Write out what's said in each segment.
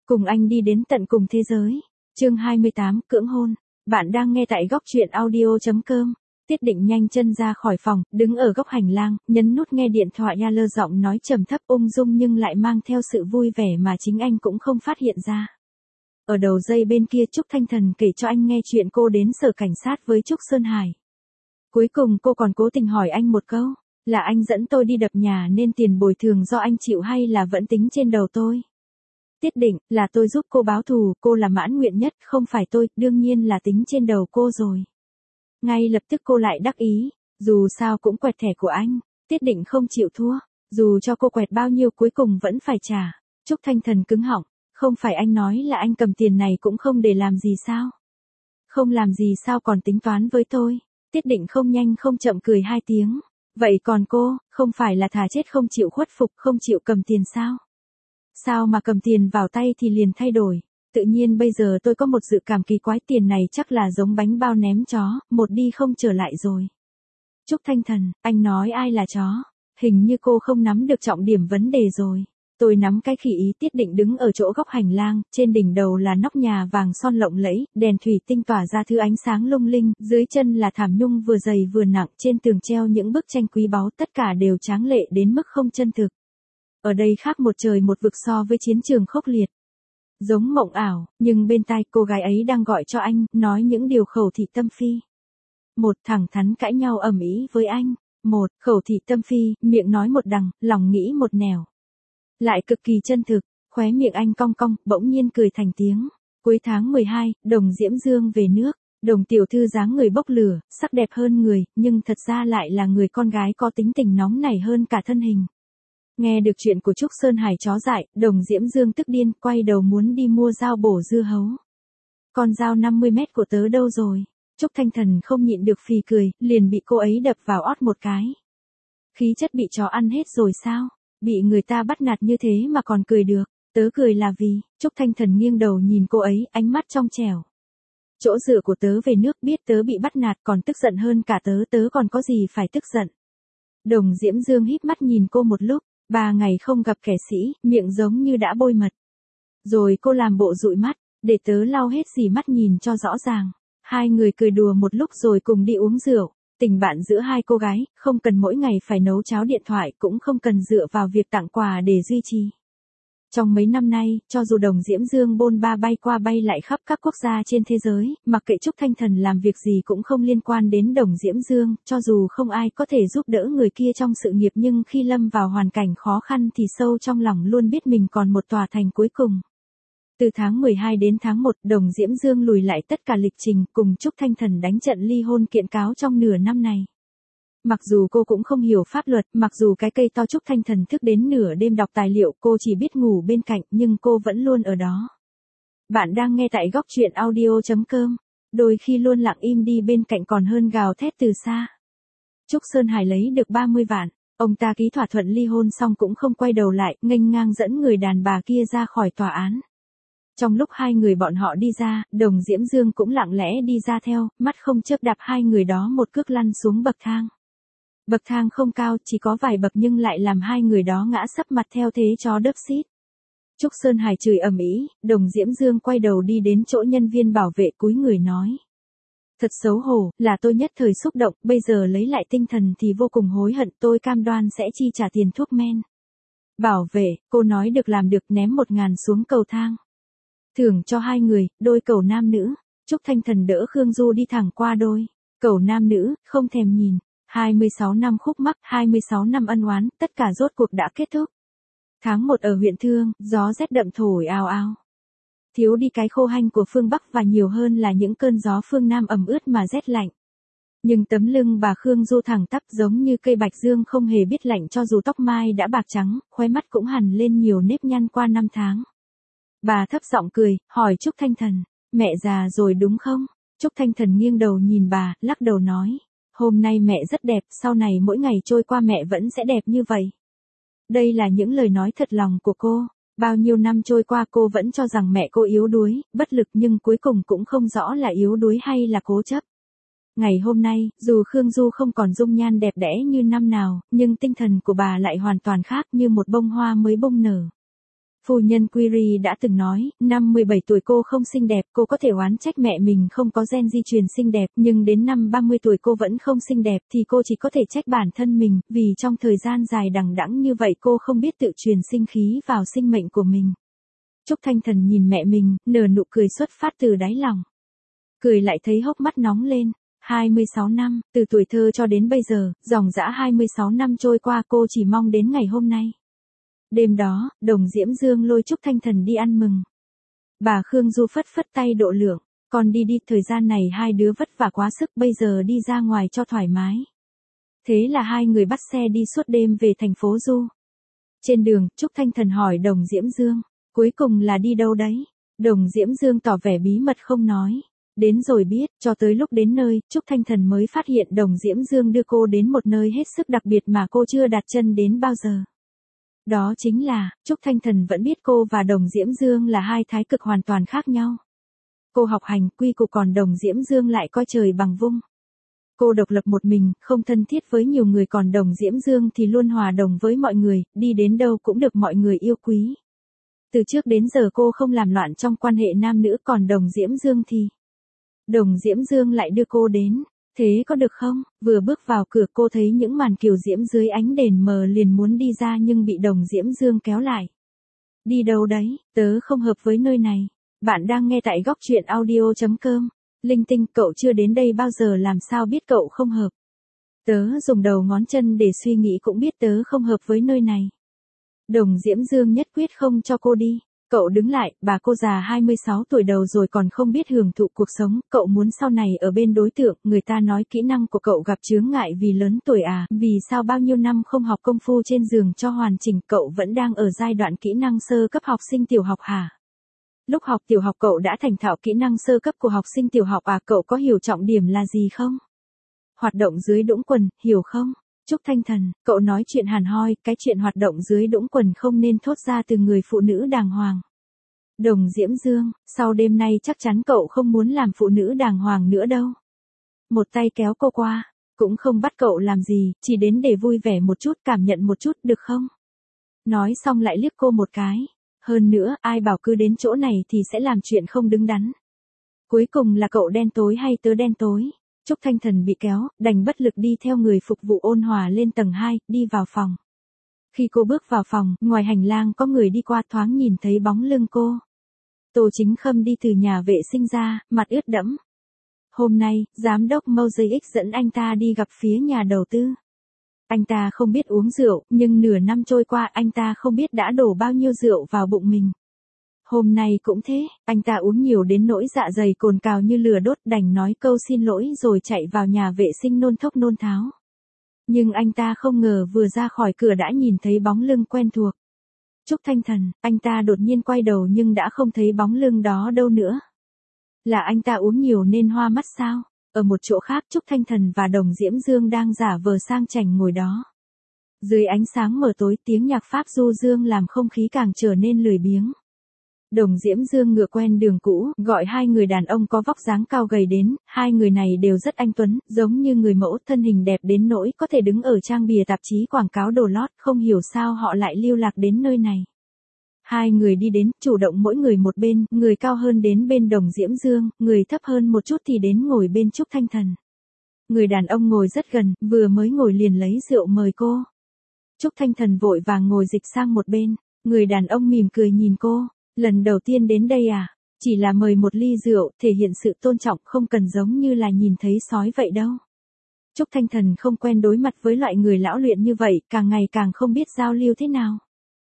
Cùng anh đi đến tận cùng thế giới. Chương 28, cưỡng hôn. Bạn đang nghe tại góc truyện audio.com. Tiết Định nhanh chân ra khỏi phòng, đứng ở góc hành lang, nhấn nút nghe điện thoại lơ giọng nói trầm thấp ung dung nhưng lại mang theo sự vui vẻ mà chính anh cũng không phát hiện ra. Ở đầu dây bên kia Trúc Thanh Thần kể cho anh nghe chuyện cô đến sở cảnh sát với Trúc Sơn Hải. Cuối cùng cô còn cố tình hỏi anh một câu, là anh dẫn tôi đi đập nhà nên tiền bồi thường do anh chịu hay là vẫn tính trên đầu tôi? Tiết Định, là tôi giúp cô báo thù, cô là mãn nguyện nhất, không phải tôi, đương nhiên là tính trên đầu cô rồi. Ngay lập tức cô lại đắc ý, dù sao cũng quẹt thẻ của anh. Tiết Định không chịu thua, dù cho cô quẹt bao nhiêu cuối cùng vẫn phải trả. Trúc Thanh Thần cứng họng, không phải anh nói là anh cầm tiền này cũng không để làm gì sao? Không làm gì sao còn tính toán với tôi? Tiết Định không nhanh không chậm cười hai tiếng. Vậy còn cô, không phải là thà chết không chịu khuất phục, không chịu cầm tiền sao? Sao mà cầm tiền vào tay thì liền thay đổi? Tự nhiên bây giờ tôi có một dự cảm kỳ quái, tiền này chắc là giống bánh bao ném chó, một đi không trở lại rồi. Trúc Thanh Thần, anh nói ai là chó? Hình như cô không nắm được trọng điểm vấn đề rồi. Tôi nắm cái khỉ ý. Tiết Định đứng ở chỗ góc hành lang, trên đỉnh đầu là nóc nhà vàng son lộng lẫy, đèn thủy tinh tỏa ra thứ ánh sáng lung linh, dưới chân là thảm nhung vừa dày vừa nặng, trên tường treo những bức tranh quý báu, tất cả đều tráng lệ đến mức không chân thực. Ở đây khác một trời một vực so với chiến trường khốc liệt. Giống mộng ảo, nhưng bên tai cô gái ấy đang gọi cho anh, nói những điều khẩu thị tâm phi. Một, thẳng thắn cãi nhau ầm ĩ với anh. Một, khẩu thị tâm phi, miệng nói một đằng, lòng nghĩ một nẻo. Lại cực kỳ chân thực, khóe miệng anh cong cong, bỗng nhiên cười thành tiếng. Cuối tháng 12, Đồng Diễm Dương về nước. Đồng tiểu thư dáng người bốc lửa, sắc đẹp hơn người, nhưng thật ra lại là người con gái có tính tình nóng nảy hơn cả thân hình. Nghe được chuyện của Trúc Sơn Hải chó dại, Đồng Diễm Dương tức điên, quay đầu muốn đi mua dao bổ dưa hấu. Con dao 50 mét của tớ đâu rồi? Trúc Thanh Thần không nhịn được phì cười, liền bị cô ấy đập vào ót một cái. Khí chất bị chó ăn hết rồi sao? Bị người ta bắt nạt như thế mà còn cười được. Tớ cười là vì, Trúc Thanh Thần nghiêng đầu nhìn cô ấy, ánh mắt trong trẻo. Chỗ dựa của tớ về nước, biết tớ bị bắt nạt còn tức giận hơn cả tớ, tớ còn có gì phải tức giận. Đồng Diễm Dương híp mắt nhìn cô một lúc. 3 ngày không gặp kẻ sĩ, miệng giống như đã bôi mật. Rồi cô làm bộ dụi mắt, để tớ lau hết xì mắt nhìn cho rõ ràng. Hai người cười đùa một lúc rồi cùng đi uống rượu. Tình bạn giữa hai cô gái, không cần mỗi ngày phải nấu cháo điện thoại, cũng không cần dựa vào việc tặng quà để duy trì. Trong mấy năm nay, cho dù Đồng Diễm Dương bôn ba bay qua bay lại khắp các quốc gia trên thế giới, mặc kệ Trúc Thanh Thần làm việc gì cũng không liên quan đến Đồng Diễm Dương, cho dù không ai có thể giúp đỡ người kia trong sự nghiệp nhưng khi lâm vào hoàn cảnh khó khăn thì sâu trong lòng luôn biết mình còn một tòa thành cuối cùng. Từ tháng 12 đến tháng 1, Đồng Diễm Dương lùi lại tất cả lịch trình, cùng Trúc Thanh Thần đánh trận ly hôn kiện cáo trong nửa năm này. Mặc dù cô cũng không hiểu pháp luật, mặc dù cái cây to Trúc Thanh Thần thức đến nửa đêm đọc tài liệu, cô chỉ biết ngủ bên cạnh, nhưng cô vẫn luôn ở đó. Bạn đang nghe tại góc truyện audio.com. Đôi khi luôn lặng im đi bên cạnh còn hơn gào thét từ xa. Trúc Sơn Hải lấy được 30 vạn. Ông ta ký thỏa thuận ly hôn xong cũng không quay đầu lại, nghênh ngang dẫn người đàn bà kia ra khỏi tòa án. Trong lúc hai người bọn họ đi ra, Đồng Diễm Dương cũng lặng lẽ đi ra theo, mắt không chớp đạp hai người đó một cước lăn xuống bậc thang. Bậc thang không cao, chỉ có vài bậc nhưng lại làm hai người đó ngã sấp mặt theo thế chó đớp xít. Trúc Sơn Hải chửi ầm ĩ, Đồng Diễm Dương quay đầu đi đến chỗ nhân viên bảo vệ cúi người nói. Thật xấu hổ, là tôi nhất thời xúc động, bây giờ lấy lại tinh thần thì vô cùng hối hận, tôi cam đoan sẽ chi trả tiền thuốc men. Bảo vệ, cô nói được làm được, ném 1.000 xuống cầu thang. Thưởng cho hai người, đôi cầu nam nữ. Trúc Thanh Thần đỡ Khương Du đi thẳng qua đôi cầu nam nữ, không thèm nhìn. 26 năm khúc mắc, 26 năm ân oán, tất cả rốt cuộc đã kết thúc. Tháng 1 ở huyện Thương, gió rét đậm thổi ào ào. Thiếu đi cái khô hanh của phương Bắc và nhiều hơn là những cơn gió phương Nam ẩm ướt mà rét lạnh. Nhưng tấm lưng bà Khương Du thẳng tắp giống như cây bạch dương không hề biết lạnh cho dù tóc mai đã bạc trắng, khóe mắt cũng hằn lên nhiều nếp nhăn qua năm tháng. Bà thấp giọng cười, hỏi Trúc Thanh Thần, mẹ già rồi đúng không? Trúc Thanh Thần nghiêng đầu nhìn bà, lắc đầu nói. Hôm nay mẹ rất đẹp, sau này mỗi ngày trôi qua mẹ vẫn sẽ đẹp như vậy. Đây là những lời nói thật lòng của cô. Bao nhiêu năm trôi qua cô vẫn cho rằng mẹ cô yếu đuối, bất lực nhưng cuối cùng cũng không rõ là yếu đuối hay là cố chấp. Ngày hôm nay, dù Khương Du không còn dung nhan đẹp đẽ như năm nào, nhưng tinh thần của bà lại hoàn toàn khác như một bông hoa mới bung nở. Phu nhân Curie đã từng nói, năm 17 tuổi cô không xinh đẹp, cô có thể oán trách mẹ mình không có gen di truyền xinh đẹp, nhưng đến năm 30 tuổi cô vẫn không xinh đẹp thì cô chỉ có thể trách bản thân mình, vì trong thời gian dài đằng đẵng như vậy cô không biết tự truyền sinh khí vào sinh mệnh của mình. Trúc Thanh Thần nhìn mẹ mình, nở nụ cười xuất phát từ đáy lòng. Cười lại thấy hốc mắt nóng lên. 26 năm, từ tuổi thơ cho đến bây giờ, dòng dã 26 năm trôi qua cô chỉ mong đến ngày hôm nay. Đêm đó, Đồng Diễm Dương lôi Trúc Thanh Thần đi ăn mừng. Bà Khương Du phất phất tay độ lượng, con đi đi, thời gian này hai đứa vất vả quá sức, bây giờ đi ra ngoài cho thoải mái. Thế là hai người bắt xe đi suốt đêm về thành phố Du. Trên đường, Trúc Thanh Thần hỏi Đồng Diễm Dương, cuối cùng là đi đâu đấy? Đồng Diễm Dương tỏ vẻ bí mật không nói. Đến rồi biết, cho tới lúc đến nơi, Trúc Thanh Thần mới phát hiện Đồng Diễm Dương đưa cô đến một nơi hết sức đặc biệt mà cô chưa đặt chân đến bao giờ. Đó chính là, Trúc Thanh Thần vẫn biết cô và Đồng Diễm Dương là hai thái cực hoàn toàn khác nhau. Cô học hành quy củ, còn Đồng Diễm Dương lại coi trời bằng vung. Cô độc lập một mình, không thân thiết với nhiều người, còn Đồng Diễm Dương thì luôn hòa đồng với mọi người, đi đến đâu cũng được mọi người yêu quý. Từ trước đến giờ cô không làm loạn trong quan hệ nam nữ, còn Đồng Diễm Dương thì... Đồng Diễm Dương lại đưa cô đến, thế có được không? Vừa bước vào cửa cô thấy những màn kiều diễm dưới ánh đèn mờ, liền muốn đi ra nhưng bị Đồng Diễm Dương kéo lại. Đi đâu đấy, tớ không hợp với nơi này. Bạn đang nghe tại góc truyện audio.com. Linh tinh, cậu chưa đến đây bao giờ làm sao biết cậu không hợp? Tớ dùng đầu ngón chân để suy nghĩ cũng biết tớ không hợp với nơi này. Đồng Diễm Dương nhất quyết không cho cô đi. Cậu đứng lại, bà cô già 26 tuổi đầu rồi còn không biết hưởng thụ cuộc sống, cậu muốn sau này ở bên đối tượng, người ta nói kỹ năng của cậu gặp chướng ngại vì lớn tuổi à, vì sao bao nhiêu năm không học công phu trên giường cho hoàn chỉnh, cậu vẫn đang ở giai đoạn kỹ năng sơ cấp học sinh tiểu học hả? Lúc học tiểu học cậu đã thành thạo kỹ năng sơ cấp của học sinh tiểu học à, cậu có hiểu trọng điểm là gì không? Hoạt động dưới đũng quần, hiểu không? Trúc Thanh Thần, cậu nói chuyện hàn hoi, cái chuyện hoạt động dưới đũng quần không nên thốt ra từ người phụ nữ đàng hoàng. Đồng Diễm Dương, sau đêm nay chắc chắn cậu không muốn làm phụ nữ đàng hoàng nữa đâu. Một tay kéo cô qua, cũng không bắt cậu làm gì, chỉ đến để vui vẻ một chút, cảm nhận một chút, được không? Nói xong lại liếc cô một cái. Hơn nữa, ai bảo cứ đến chỗ này thì sẽ làm chuyện không đứng đắn. Cuối cùng là cậu đen tối hay tớ đen tối? Trúc Thanh Thần bị kéo, đành bất lực đi theo người phục vụ ôn hòa lên tầng 2, đi vào phòng. Khi cô bước vào phòng, ngoài hành lang có người đi qua, thoáng nhìn thấy bóng lưng cô. Tô Chính Khâm đi từ nhà vệ sinh ra, mặt ướt đẫm. Hôm nay, giám đốc Mosaic dẫn anh ta đi gặp phía nhà đầu tư. Anh ta không biết uống rượu, nhưng nửa năm trôi qua anh ta không biết đã đổ bao nhiêu rượu vào bụng mình. Hôm nay cũng thế, anh ta uống nhiều đến nỗi dạ dày cồn cào như lửa đốt, đành nói câu xin lỗi rồi chạy vào nhà vệ sinh nôn thốc nôn tháo. Nhưng anh ta không ngờ vừa ra khỏi cửa đã nhìn thấy bóng lưng quen thuộc. Trúc Thanh Thần, anh ta đột nhiên quay đầu nhưng đã không thấy bóng lưng đó đâu nữa. Là anh ta uống nhiều nên hoa mắt sao? Ở một chỗ khác, Trúc Thanh Thần và Đồng Diễm Dương đang giả vờ sang chảnh ngồi đó. Dưới ánh sáng mờ tối, tiếng nhạc Pháp du dương làm không khí càng trở nên lười biếng. Đồng Diễm Dương ngựa quen đường cũ, gọi hai người đàn ông có vóc dáng cao gầy đến, hai người này đều rất anh tuấn, giống như người mẫu, thân hình đẹp đến nỗi có thể đứng ở trang bìa tạp chí quảng cáo đồ lót, không hiểu sao họ lại lưu lạc đến nơi này. Hai người đi đến, chủ động mỗi người một bên, người cao hơn đến bên Đồng Diễm Dương, người thấp hơn một chút thì đến ngồi bên Trúc Thanh Thần. Người đàn ông ngồi rất gần, vừa mới ngồi liền lấy rượu mời cô. Trúc Thanh Thần vội vàng ngồi dịch sang một bên, người đàn ông mỉm cười nhìn cô. Lần đầu tiên đến đây à? Chỉ là mời một ly rượu, thể hiện sự tôn trọng, không cần giống như là nhìn thấy sói vậy đâu. Trúc Thanh Thần không quen đối mặt với loại người lão luyện như vậy, càng ngày càng không biết giao lưu thế nào.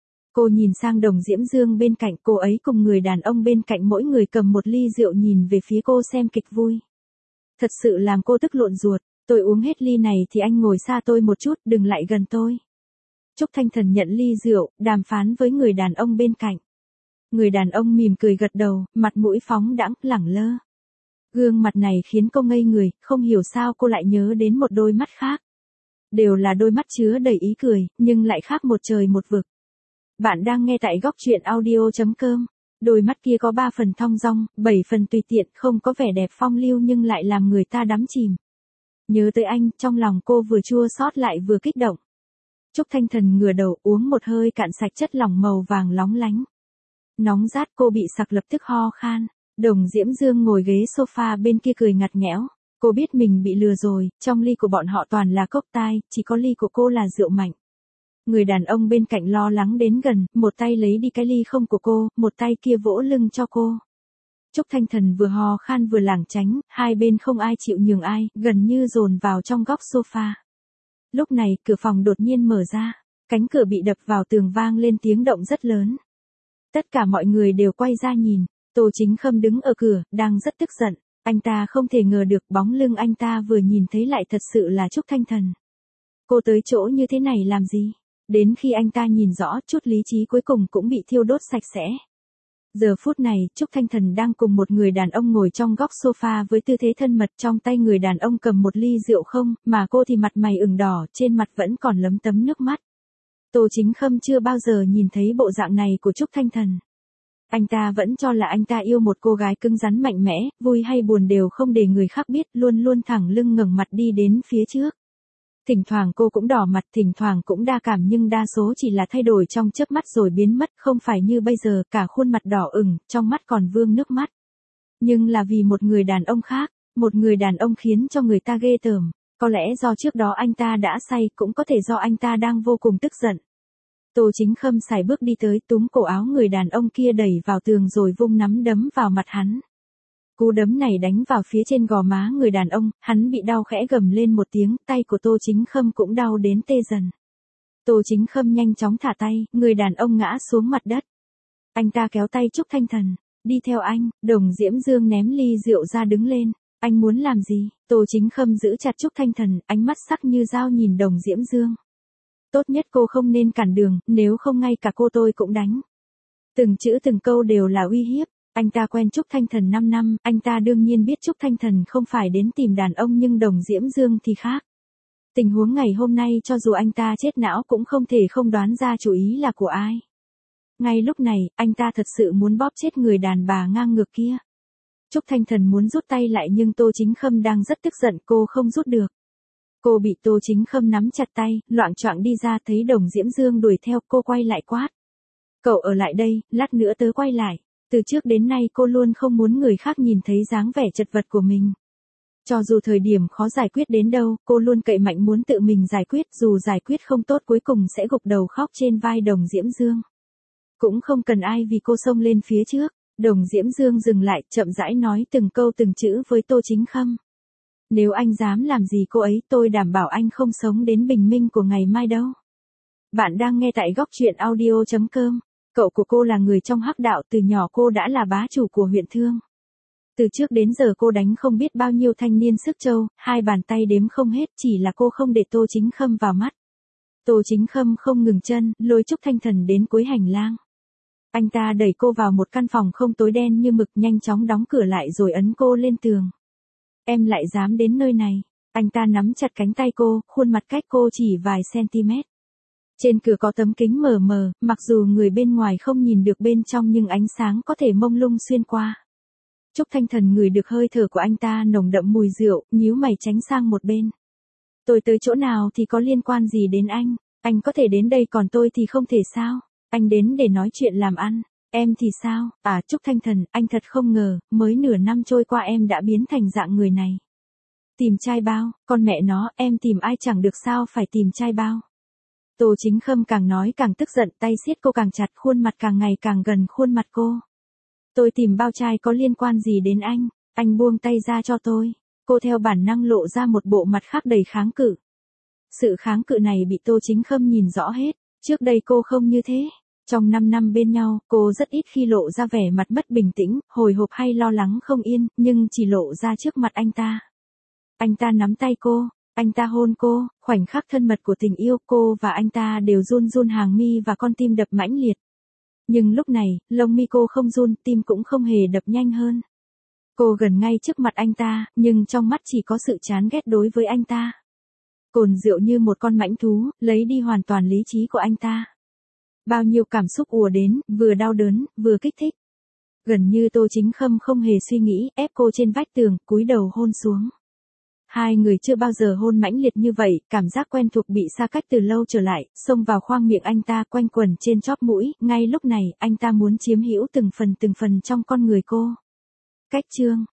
Cô nhìn sang Đồng Diễm Dương bên cạnh, cô ấy cùng người đàn ông bên cạnh mỗi người cầm một ly rượu nhìn về phía cô xem kịch vui. Thật sự làm cô tức lộn ruột, tôi uống hết ly này thì anh ngồi xa tôi một chút, đừng lại gần tôi. Trúc Thanh Thần nhận ly rượu, đàm phán với người đàn ông bên cạnh. Người đàn ông mỉm cười gật đầu, mặt mũi phóng đãng, lẳng lơ. Gương mặt này khiến cô ngây người, không hiểu sao cô lại nhớ đến một đôi mắt khác. Đều là đôi mắt chứa đầy ý cười, nhưng lại khác một trời một vực. Bạn đang nghe tại góc truyện audio.com. Đôi mắt kia có 3 phần thong dong, 7 phần tùy tiện, không có vẻ đẹp phong lưu nhưng lại làm người ta đắm chìm. Nhớ tới anh, trong lòng cô vừa chua xót lại vừa kích động. Trúc Thanh Thần ngửa đầu uống một hơi cạn sạch chất lỏng màu vàng lóng lánh. Nóng rát, cô bị sặc lập tức ho khan. Đồng Diễm Dương ngồi ghế sofa bên kia cười ngặt nghẽo. Cô biết mình bị lừa rồi, trong ly của bọn họ toàn là cốc tai, chỉ có ly của cô là rượu mạnh. Người đàn ông bên cạnh lo lắng đến gần, một tay lấy đi cái ly không của cô, một tay kia vỗ lưng cho cô. Trúc Thanh Thần vừa ho khan vừa lảng tránh, hai bên không ai chịu nhường ai, gần như dồn vào trong góc sofa. Lúc này, cửa phòng đột nhiên mở ra, cánh cửa bị đập vào tường vang lên tiếng động rất lớn. Tất cả mọi người đều quay ra nhìn, Tô Chính Khâm đứng ở cửa, đang rất tức giận. Anh ta không thể ngờ được bóng lưng anh ta vừa nhìn thấy lại thật sự là Trúc Thanh Thần. Cô tới chỗ như thế này làm gì? Đến khi anh ta nhìn rõ, chút lý trí cuối cùng cũng bị thiêu đốt sạch sẽ. Giờ phút này, Trúc Thanh Thần đang cùng một người đàn ông ngồi trong góc sofa với tư thế thân mật, trong tay người đàn ông cầm một ly rượu không, mà cô thì mặt mày ửng đỏ, trên mặt vẫn còn lấm tấm nước mắt. Tô Chính Khâm chưa bao giờ nhìn thấy bộ dạng này của Trúc Thanh Thần. Anh ta vẫn cho là anh ta yêu một cô gái cứng rắn mạnh mẽ, vui hay buồn đều không để người khác biết, luôn luôn thẳng lưng ngẩng mặt đi đến phía trước. Thỉnh thoảng cô cũng đỏ mặt, thỉnh thoảng cũng đa cảm, nhưng đa số chỉ là thay đổi trong chớp mắt rồi biến mất, không phải như bây giờ, cả khuôn mặt đỏ ửng, trong mắt còn vương nước mắt. Nhưng là vì một người đàn ông khác, một người đàn ông khiến cho người ta ghê tởm, có lẽ do trước đó anh ta đã say, cũng có thể do anh ta đang vô cùng tức giận. Tô Chính Khâm sải bước đi tới, túm cổ áo người đàn ông kia đẩy vào tường rồi vung nắm đấm vào mặt hắn. Cú đấm này đánh vào phía trên gò má người đàn ông, hắn bị đau khẽ gầm lên một tiếng, tay của Tô Chính Khâm cũng đau đến tê dần. Tô Chính Khâm nhanh chóng thả tay, người đàn ông ngã xuống mặt đất. Anh ta kéo tay Trúc Thanh Thần, đi theo anh. Đồng Diễm Dương ném ly rượu ra đứng lên. Anh muốn làm gì? Tô Chính Khâm giữ chặt Trúc Thanh Thần, ánh mắt sắc như dao nhìn Đồng Diễm Dương. Tốt nhất cô không nên cản đường, nếu không ngay cả cô tôi cũng đánh. Từng chữ từng câu đều là uy hiếp. Anh ta quen Trúc Thanh Thần 5 năm, anh ta đương nhiên biết Trúc Thanh Thần không phải đến tìm đàn ông, nhưng Đồng Diễm Dương thì khác. Tình huống ngày hôm nay cho dù anh ta chết não cũng không thể không đoán ra chủ ý là của ai. Ngay lúc này, anh ta thật sự muốn bóp chết người đàn bà ngang ngược kia. Trúc Thanh Thần muốn rút tay lại nhưng Tô Chính Khâm đang rất tức giận, cô không rút được. Cô bị Tô Chính Khâm nắm chặt tay, loạng choạng đi ra, thấy Đồng Diễm Dương đuổi theo, cô quay lại quát. Cậu ở lại đây, lát nữa tớ quay lại. Từ trước đến nay cô luôn không muốn người khác nhìn thấy dáng vẻ chật vật của mình. Cho dù thời điểm khó giải quyết đến đâu, cô luôn cậy mạnh muốn tự mình giải quyết, dù giải quyết không tốt cuối cùng sẽ gục đầu khóc trên vai Đồng Diễm Dương. Cũng không cần ai vì cô xông lên phía trước. Đồng Diễm Dương dừng lại, chậm rãi nói từng câu từng chữ với Tô Chính Khâm. Nếu anh dám làm gì cô ấy, tôi đảm bảo anh không sống đến bình minh của ngày mai đâu. Bạn đang nghe tại góc truyện audio.com. Cậu của cô là người trong hắc đạo, từ nhỏ cô đã là bá chủ của huyện Thương. Từ trước đến giờ cô đánh không biết bao nhiêu thanh niên sức châu, hai bàn tay đếm không hết, chỉ là cô không để Tô Chính Khâm vào mắt. Tô Chính Khâm không ngừng chân, lôi Trúc Thanh Thần đến cuối hành lang. Anh ta đẩy cô vào một căn phòng không, tối đen như mực, nhanh chóng đóng cửa lại rồi ấn cô lên tường. Em lại dám đến nơi này. Anh ta nắm chặt cánh tay cô, khuôn mặt cách cô chỉ vài cm. Trên cửa có tấm kính mờ mờ, mặc dù người bên ngoài không nhìn được bên trong nhưng ánh sáng có thể mông lung xuyên qua. Trúc Thanh Thần ngửi được hơi thở của anh ta nồng đậm mùi rượu, nhíu mày tránh sang một bên. Tôi tới chỗ nào thì có liên quan gì đến anh có thể đến đây còn tôi thì không thể sao? Anh đến để nói chuyện làm ăn, em thì sao? À Trúc Thanh Thần, anh thật không ngờ, mới nửa năm trôi qua em đã biến thành dạng người này. Tìm trai bao, con mẹ nó, em tìm ai chẳng được sao phải tìm trai bao. Tô Chính Khâm càng nói càng tức giận, tay siết cô càng chặt, khuôn mặt càng ngày càng gần khuôn mặt cô. Tôi tìm bao trai có liên quan gì đến anh buông tay ra cho tôi. Cô theo bản năng lộ ra một bộ mặt khác đầy kháng cự. Sự kháng cự này bị Tô Chính Khâm nhìn rõ hết, trước đây cô không như thế. Trong 5 năm bên nhau, cô rất ít khi lộ ra vẻ mặt mất bình tĩnh, hồi hộp hay lo lắng không yên, nhưng chỉ lộ ra trước mặt anh ta. Anh ta nắm tay cô. Anh ta hôn cô, khoảnh khắc thân mật của tình yêu, cô và anh ta đều run run hàng mi và con tim đập mãnh liệt. Nhưng lúc này, lông mi cô không run, tim cũng không hề đập nhanh hơn. Cô gần ngay trước mặt anh ta, nhưng trong mắt chỉ có sự chán ghét đối với anh ta. Cồn rượu như một con mãnh thú, lấy đi hoàn toàn lý trí của anh ta. Bao nhiêu cảm xúc ùa đến, vừa đau đớn, vừa kích thích. Gần như Tô Chính Khâm không hề suy nghĩ, ép cô trên vách tường, cúi đầu hôn xuống. Hai người chưa bao giờ hôn mãnh liệt như vậy, cảm giác quen thuộc bị xa cách từ lâu trở lại, xông vào khoang miệng anh ta quanh quẩn trên chóp mũi, ngay lúc này, anh ta muốn chiếm hữu từng phần trong con người cô. Cách chương